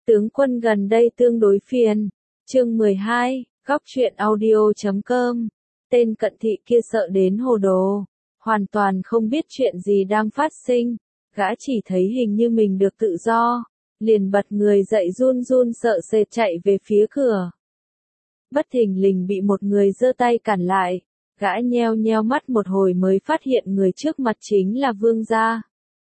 Tướng quân gần đây tương đối phiền. Chương 12, góc truyện audio.com. Tên cận thị kia sợ đến hồ đồ, hoàn toàn không biết chuyện gì đang phát sinh, gã chỉ thấy hình như mình được tự do, liền bật người dậy run run sợ sệt chạy về phía cửa. Bất thình lình bị một người giơ tay cản lại, gã nheo nheo mắt một hồi mới phát hiện người trước mặt chính là Vương gia.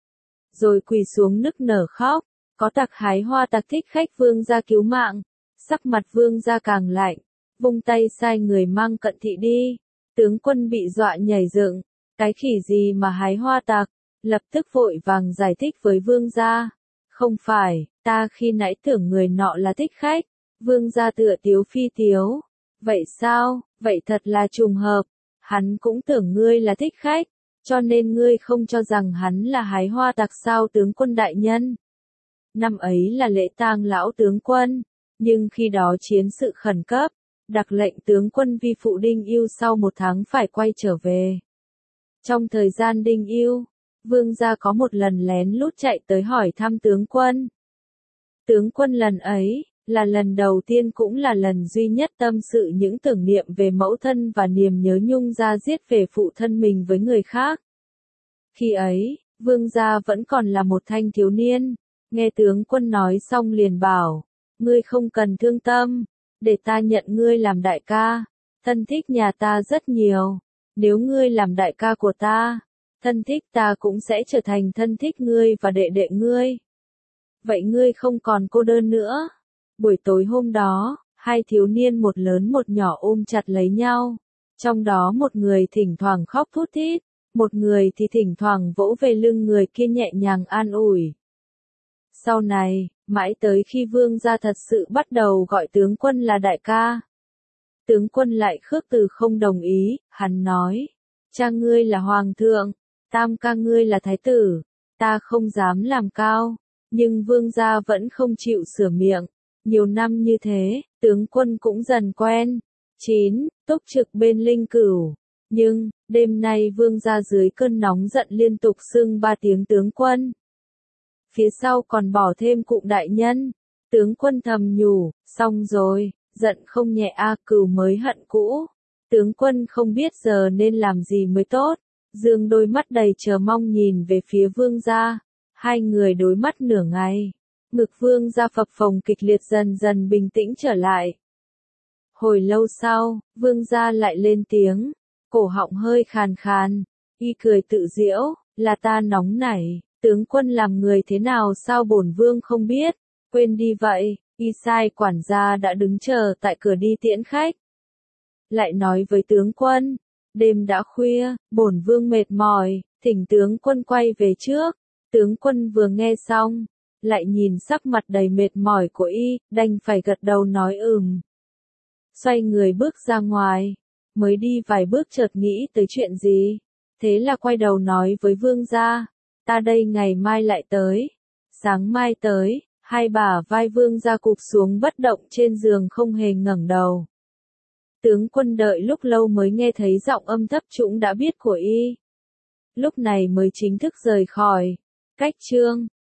Rồi quỳ xuống nức nở khóc, có tặc hái hoa tặc thích khách Vương gia cứu mạng, sắc mặt Vương gia càng lạnh, vung tay sai người mang cận thị đi. Tướng quân bị dọa nhảy dựng, cái khỉ gì mà hái hoa tặc, lập tức vội vàng giải thích với Vương gia. Không phải, ta khi nãy tưởng người nọ là thích khách. Vương gia tựa tiếu phi tiếu. Vậy sao, vậy thật là trùng hợp, hắn cũng tưởng ngươi là thích khách, cho nên ngươi không cho rằng hắn là hái hoa tặc sao tướng quân đại nhân. Năm ấy là lễ tang lão tướng quân, nhưng khi đó chiến sự khẩn cấp, đặc lệnh tướng quân vi phụ Đinh Yêu sau 1 tháng phải quay trở về. Trong thời gian Đinh Yêu, Vương gia có một lần lén lút chạy tới hỏi thăm tướng quân. Tướng quân lần ấy, là lần đầu tiên cũng là lần duy nhất tâm sự những tưởng niệm về mẫu thân và niềm nhớ nhung da diết về phụ thân mình với người khác. Khi ấy, Vương gia vẫn còn là một thanh thiếu niên, nghe tướng quân nói xong liền bảo, ngươi không cần thương tâm, để ta nhận ngươi làm đại ca, thân thích nhà ta rất nhiều, nếu ngươi làm đại ca của ta, thân thích ta cũng sẽ trở thành thân thích ngươi và đệ đệ ngươi. Vậy ngươi không còn cô đơn nữa. Buổi tối hôm đó, 2 thiếu niên một lớn một nhỏ ôm chặt lấy nhau, trong đó một người thỉnh thoảng khóc thút thít, một người thì thỉnh thoảng vỗ về lưng người kia nhẹ nhàng an ủi. Sau này, mãi tới khi Vương gia thật sự bắt đầu gọi tướng quân là đại ca. Tướng quân lại khước từ không đồng ý, hắn nói, cha ngươi là hoàng thượng, tam ca ngươi là thái tử, ta không dám làm cao, nhưng Vương gia vẫn không chịu sửa miệng. Nhiều năm như thế, tướng quân cũng dần quen. 9. Túc trực bên Linh Cửu. Nhưng, đêm nay Vương gia dưới cơn nóng giận liên tục xưng 3 tiếng tướng quân. Phía sau còn bỏ thêm cụm đại nhân. Tướng quân thầm nhủ, xong rồi, giận không nhẹ Cửu mới hận cũ. Tướng quân không biết giờ nên làm gì mới tốt. Dương đôi mắt đầy chờ mong nhìn về phía Vương gia. Hai người đối mắt nửa ngày. Ngực Vương gia phập phồng kịch liệt dần dần bình tĩnh trở lại. Hồi lâu sau, Vương gia lại lên tiếng, cổ họng hơi khàn khàn, y cười tự giễu, là ta nóng nảy, tướng quân làm người thế nào sao bổn vương không biết, quên đi vậy, y sai quản gia đã đứng chờ tại cửa đi tiễn khách. Lại nói với tướng quân, đêm đã khuya, bổn vương mệt mỏi, thỉnh tướng quân quay về trước. Tướng quân vừa nghe xong, lại nhìn sắc mặt đầy mệt mỏi của y, đành phải gật đầu nói Xoay người bước ra ngoài, mới đi vài bước chợt nghĩ tới chuyện gì, thế là quay đầu nói với Vương gia, ta đây ngày mai lại tới. Sáng mai tới, hai bả vai Vương gia cụp xuống bất động trên giường không hề ngẩng đầu. Tướng quân đợi lúc lâu mới nghe thấy giọng âm thấp trũng đã biết của y. Lúc này mới chính thức rời khỏi. Cách chương